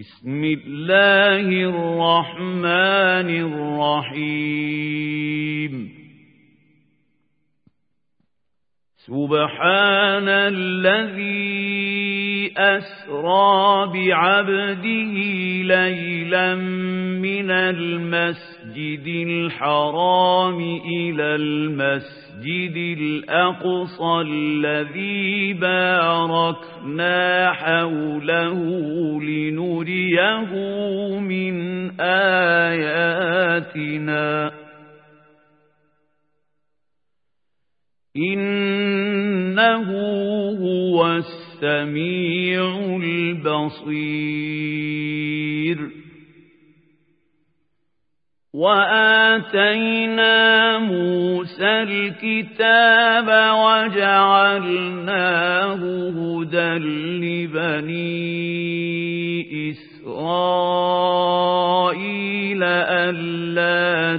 بسم الله الرحمن الرحيم سبحان الذي أسرى بعبده ليلا من المسجد الحرام إلى المسجد الأقصى الذي باركنا حوله لنريه من آياتنا إنه هو السميع البصير وآتينا موسى الكتاب وجعلناه هدى لبني إسرائيل ألا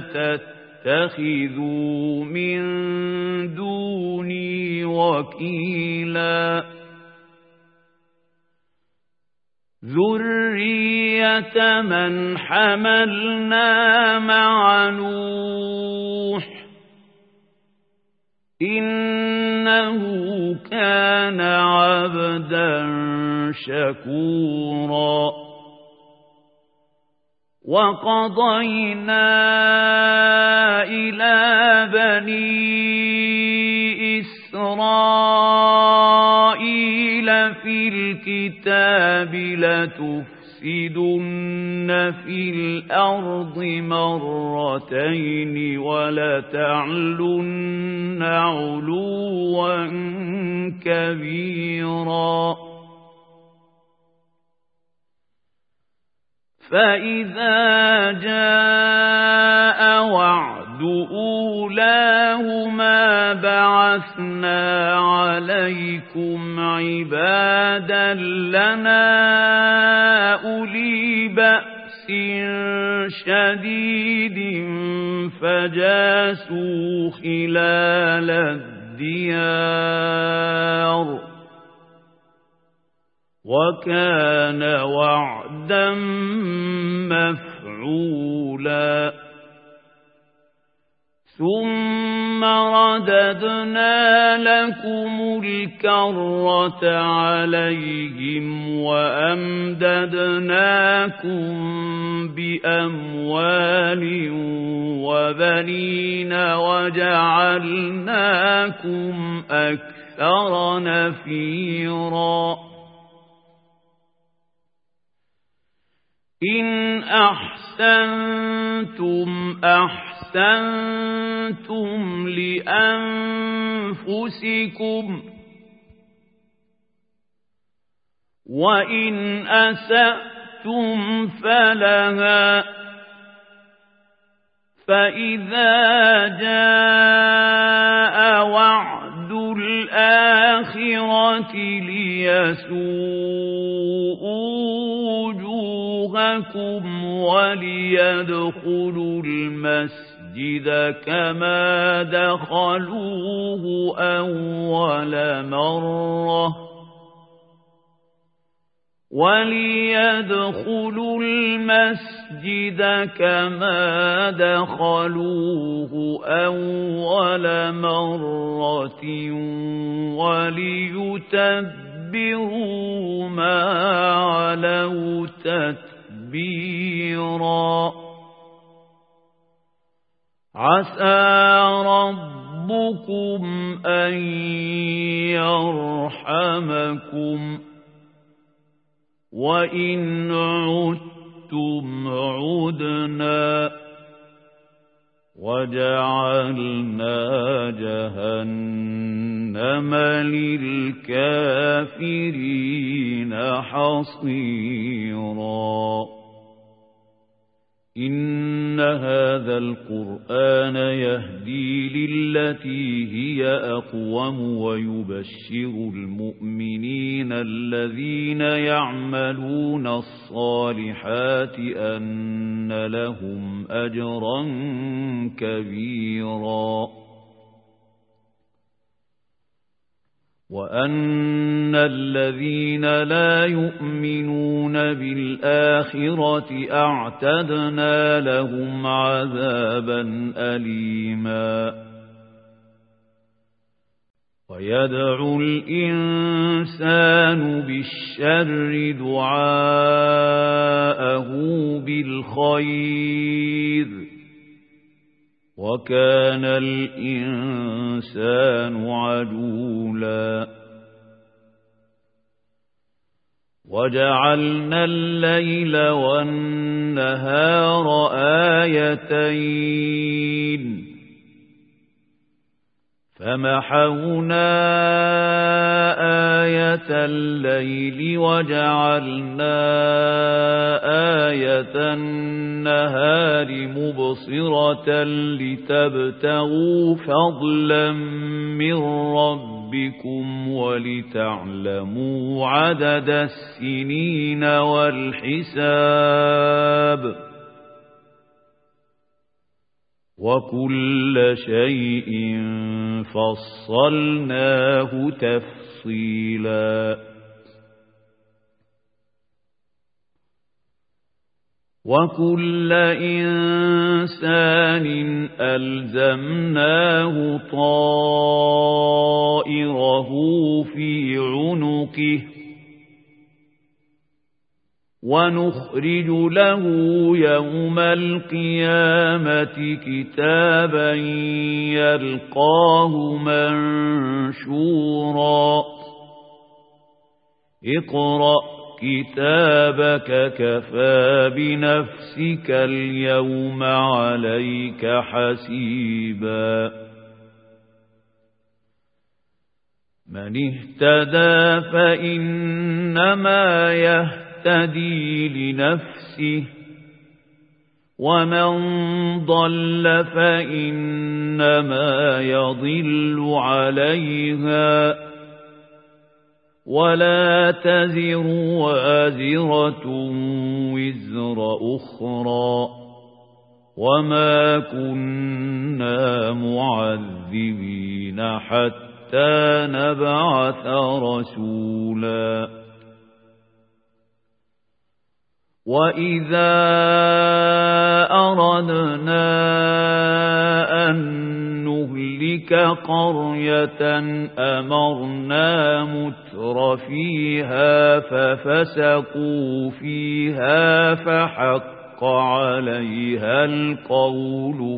تتخذوا من دوني وكيلا ذرية من حملنا مع نوح إنه كان عبدا شكورا وقضينا إلى بني إسرائيل في الكتاب لتفسدن في الأرض مرتين ولتعلن علوا كبيرا فإذا جاء وعد أولاهما بعثنا عليكم عبادا لنا أولي بأس شديد فجاسوا خلال الديار وكان وعدا مفعولا ثم رددنا لكم الكرة عليهم وأمددناكم بأموال وبنين وجعلناكم أكثر نفيرا إن أحسنتم أحسنتم لأنفسكم وإن أسأتم فلها فإذا جاء وعد الآخرة ليسوءوا وجوهكم وليدخلوا المسجد كما دخلوه أول مرة وليدخلوا المسجد كما دخلوه أول مرة وليتبروا ما علوا تتبيرا عسى ربكم أن يرحمكم وإن عدتم عدنا وجعلنا جهنم للكافرين حصيرا إن هذا القرآن يهدي للتي هي أقوم ويبشر المؤمنين الذين يعملون الصالحات أن لهم أجرا كبيرا وأن الذين لا يؤمنون بالآخرة أعتدنا لهم عذابا أليما ويدعو الإنسان بالشر دعاءه بالخير وكان الإنسان عجولا وجعلنا الليل والنهار آيتين فمحونا آية الليل وجعلنا آية النهار مبصرة لتبتغوا فضلا من ربكم ولتعلموا عدد السنين والحساب وكل شيء فصلناه تفصيلا وكل إنسان ألزمناه طائره في عنقه ونخرج له يوم القيامة كتابا يلقاه منشورا اقرأ كتابك كفى بنفسك اليوم عليك حسيبا من اهتدى فإنما يهتدي لنفسه ومن ضل فإنما يضل عليها ولا تزر وازرة وزر أخرى وما كنا معذبين حتى نبعث رسولا وإذا أردنا أن نهلك قرية أمرنا متر فيها ففسقوا فيها فحق عليها القول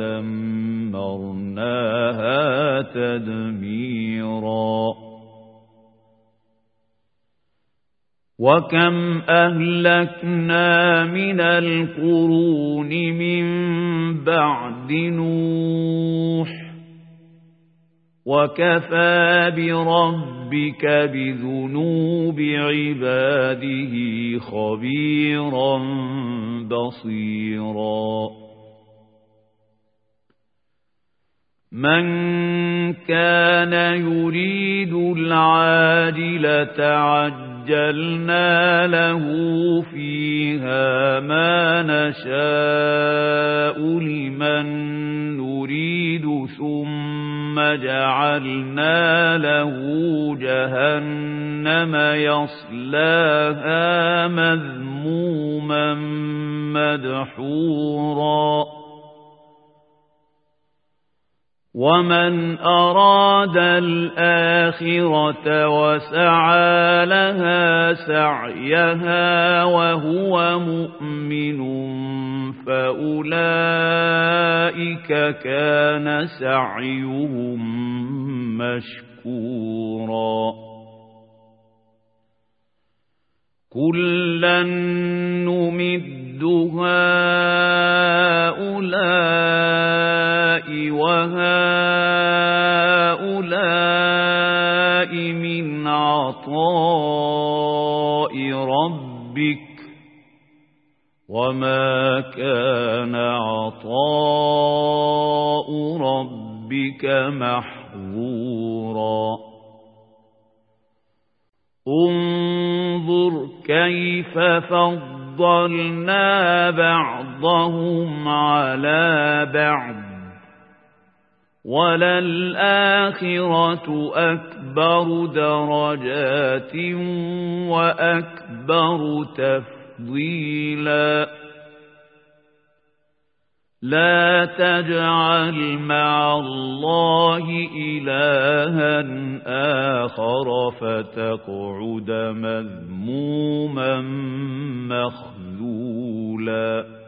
فدمرناها تدميرا وكم أهلكنا من القرون من بعد نوح وكفى بربك بذنوب عباده خبيرا بصيرا من كان يريد العاجلة عجلنا له فيها ما نشاء لمن نريد ثم جعلنا له جهنم يصلاها مذموما مدحورا ومن أراد الآخرة وسعى لها سعيها وهو مؤمن فأولئك كان سعيهم مشكورا كلا نمد هؤلاء وهؤلاء من عطاء ربك وما كان عطاء ربك محظورا انظر كيف فضلنا بعضهم على بعض وَلَلْآخِرَةُ أَكْبَرُ دَرَجَاتٍ وَأَكْبَرُ تَفْضِيلًا لَا تَجْعَلْ مَعَ اللَّهِ إِلَٰهًا آخَرَ فَتَقْعُدَ مَذْمُومًا مَّخْذُولًا